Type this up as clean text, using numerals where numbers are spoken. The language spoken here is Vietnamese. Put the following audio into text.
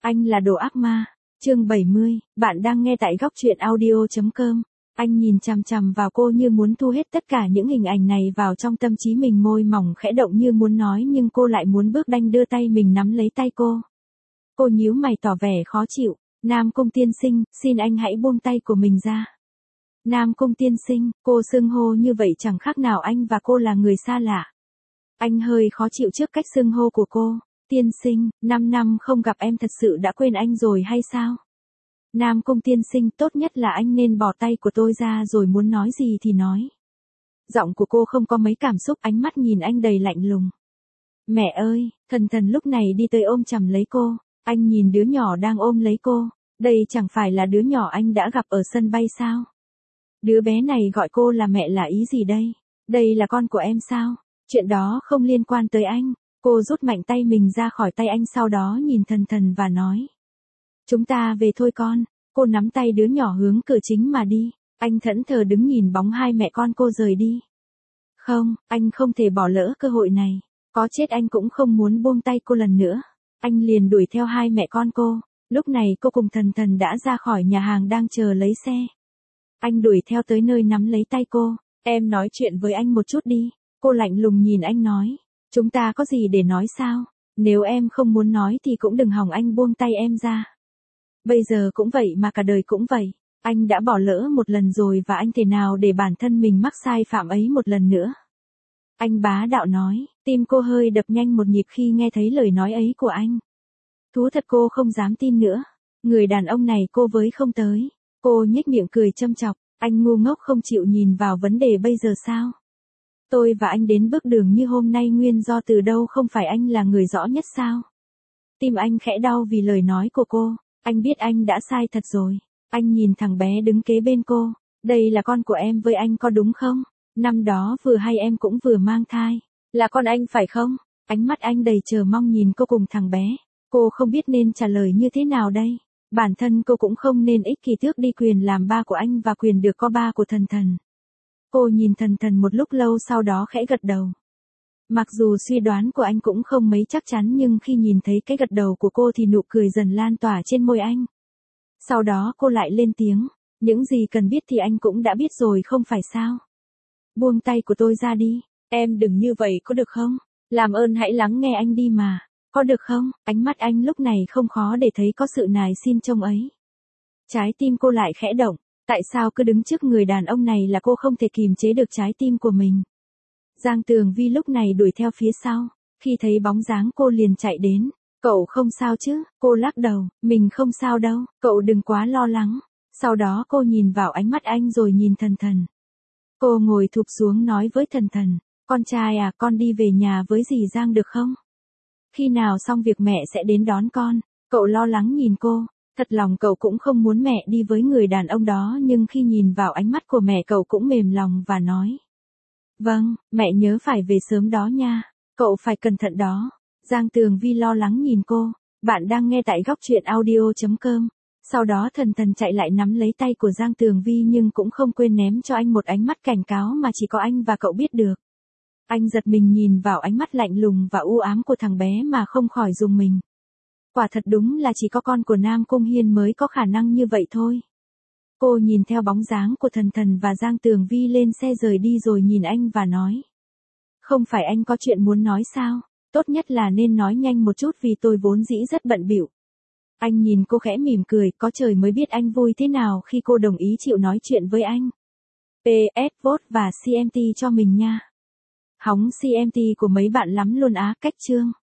Anh là đồ ác ma. Chương 70, bạn đang nghe tại góc truyện audio.com. Anh nhìn chằm chằm vào cô như muốn thu hết tất cả những hình ảnh này vào trong tâm trí mình, môi mỏng khẽ động như muốn nói nhưng cô lại muốn bước đanh đưa tay mình nắm lấy tay cô. Cô nhíu mày tỏ vẻ khó chịu. Nam Cung tiên sinh, xin anh hãy buông tay của mình ra. Nam Cung tiên sinh, cô xưng hô như vậy chẳng khác nào anh và cô là người xa lạ. Anh hơi khó chịu trước cách xưng hô của cô. Tiên sinh, 5 năm không gặp em thật sự đã quên anh rồi hay sao? Nam Cung tiên sinh, tốt nhất là anh nên bỏ tay của tôi ra rồi muốn nói gì thì nói. Giọng của cô không có mấy cảm xúc, ánh mắt nhìn anh đầy lạnh lùng. Mẹ ơi, thần thần lúc này đi tới ôm chầm lấy cô. Anh nhìn đứa nhỏ đang ôm lấy cô. Đây chẳng phải là đứa nhỏ anh đã gặp ở sân bay sao? Đứa bé này gọi cô là mẹ là ý gì đây? Đây là con của em sao? Chuyện đó không liên quan tới anh. Cô rút mạnh tay mình ra khỏi tay anh, sau đó nhìn thần thần và nói. Chúng ta về thôi con. Cô nắm tay đứa nhỏ hướng cửa chính mà đi. Anh thẫn thờ đứng nhìn bóng hai mẹ con cô rời đi. Không, anh không thể bỏ lỡ cơ hội này. Có chết anh cũng không muốn buông tay cô lần nữa. Anh liền đuổi theo hai mẹ con cô. Lúc này cô cùng thần thần đã ra khỏi nhà hàng đang chờ lấy xe. Anh đuổi theo tới nơi nắm lấy tay cô. Em nói chuyện với anh một chút đi. Cô lạnh lùng nhìn anh nói. Chúng ta có gì để nói sao? Nếu em không muốn nói thì cũng đừng hòng anh buông tay em ra. Bây giờ cũng vậy mà cả đời cũng vậy. Anh đã bỏ lỡ một lần rồi và anh thể nào để bản thân mình mắc sai phạm ấy một lần nữa. Anh bá đạo nói, tim cô hơi đập nhanh một nhịp khi nghe thấy lời nói ấy của anh. Thú thật cô không dám tin nữa. Người đàn ông này cô với không tới. Cô nhếch miệng cười châm chọc, anh ngu ngốc không chịu nhìn vào vấn đề bây giờ sao? Tôi và anh đến bước đường như hôm nay nguyên do từ đâu không phải anh là người rõ nhất sao? Tim anh khẽ đau vì lời nói của cô. Anh biết anh đã sai thật rồi. Anh nhìn thằng bé đứng kế bên cô. Đây là con của em với anh có đúng không? Năm đó vừa hay em cũng vừa mang thai. Là con anh phải không? Ánh mắt anh đầy chờ mong nhìn cô cùng thằng bé. Cô không biết nên trả lời như thế nào đây. Bản thân cô cũng không nên ích kỷ tước đi quyền làm ba của anh và quyền được có ba của thần thần. Cô nhìn thần thần một lúc lâu sau đó khẽ gật đầu. Mặc dù suy đoán của anh cũng không mấy chắc chắn nhưng khi nhìn thấy cái gật đầu của cô thì nụ cười dần lan tỏa trên môi anh. Sau đó cô lại lên tiếng. Những gì cần biết thì anh cũng đã biết rồi không phải sao? Buông tay của tôi ra đi. Em đừng như vậy có được không? Làm ơn hãy lắng nghe anh đi mà. Có được không? Ánh mắt anh lúc này không khó để thấy có sự nài xin trông ấy. Trái tim cô lại khẽ động. Tại sao cứ đứng trước người đàn ông này là cô không thể kìm chế được trái tim của mình? Giang Tường Vi lúc này đuổi theo phía sau. Khi thấy bóng dáng cô liền chạy đến. Cậu không sao chứ? Cô lắc đầu. Mình không sao đâu. Cậu đừng quá lo lắng. Sau đó cô nhìn vào ánh mắt anh rồi nhìn thần thần. Cô ngồi thụp xuống nói với thần thần. Con trai à, con đi về nhà với dì Giang được không? Khi nào xong việc mẹ sẽ đến đón con. Cậu lo lắng nhìn cô. Thật lòng cậu cũng không muốn mẹ đi với người đàn ông đó nhưng khi nhìn vào ánh mắt của mẹ cậu cũng mềm lòng và nói. Vâng, mẹ nhớ phải về sớm đó nha. Cậu phải cẩn thận đó. Giang Tường Vi lo lắng nhìn cô. Bạn đang nghe tại góc truyện audio.com. Sau đó thần thần chạy lại nắm lấy tay của Giang Tường Vi nhưng cũng không quên ném cho anh một ánh mắt cảnh cáo mà chỉ có anh và cậu biết được. Anh giật mình nhìn vào ánh mắt lạnh lùng và u ám của thằng bé mà không khỏi rùng mình. Quả thật đúng là chỉ có con của Nam Cung Hiên mới có khả năng như vậy thôi. Cô nhìn theo bóng dáng của thần thần và Giang Tường Vi lên xe rời đi rồi nhìn anh và nói. Không phải anh có chuyện muốn nói sao? Tốt nhất là nên nói nhanh một chút vì tôi vốn dĩ rất bận bịu. Anh nhìn cô khẽ mỉm cười, có trời mới biết anh vui thế nào khi cô đồng ý chịu nói chuyện với anh. PS vote và CMT cho mình nha. Hóng CMT của mấy bạn lắm luôn á, cách chương.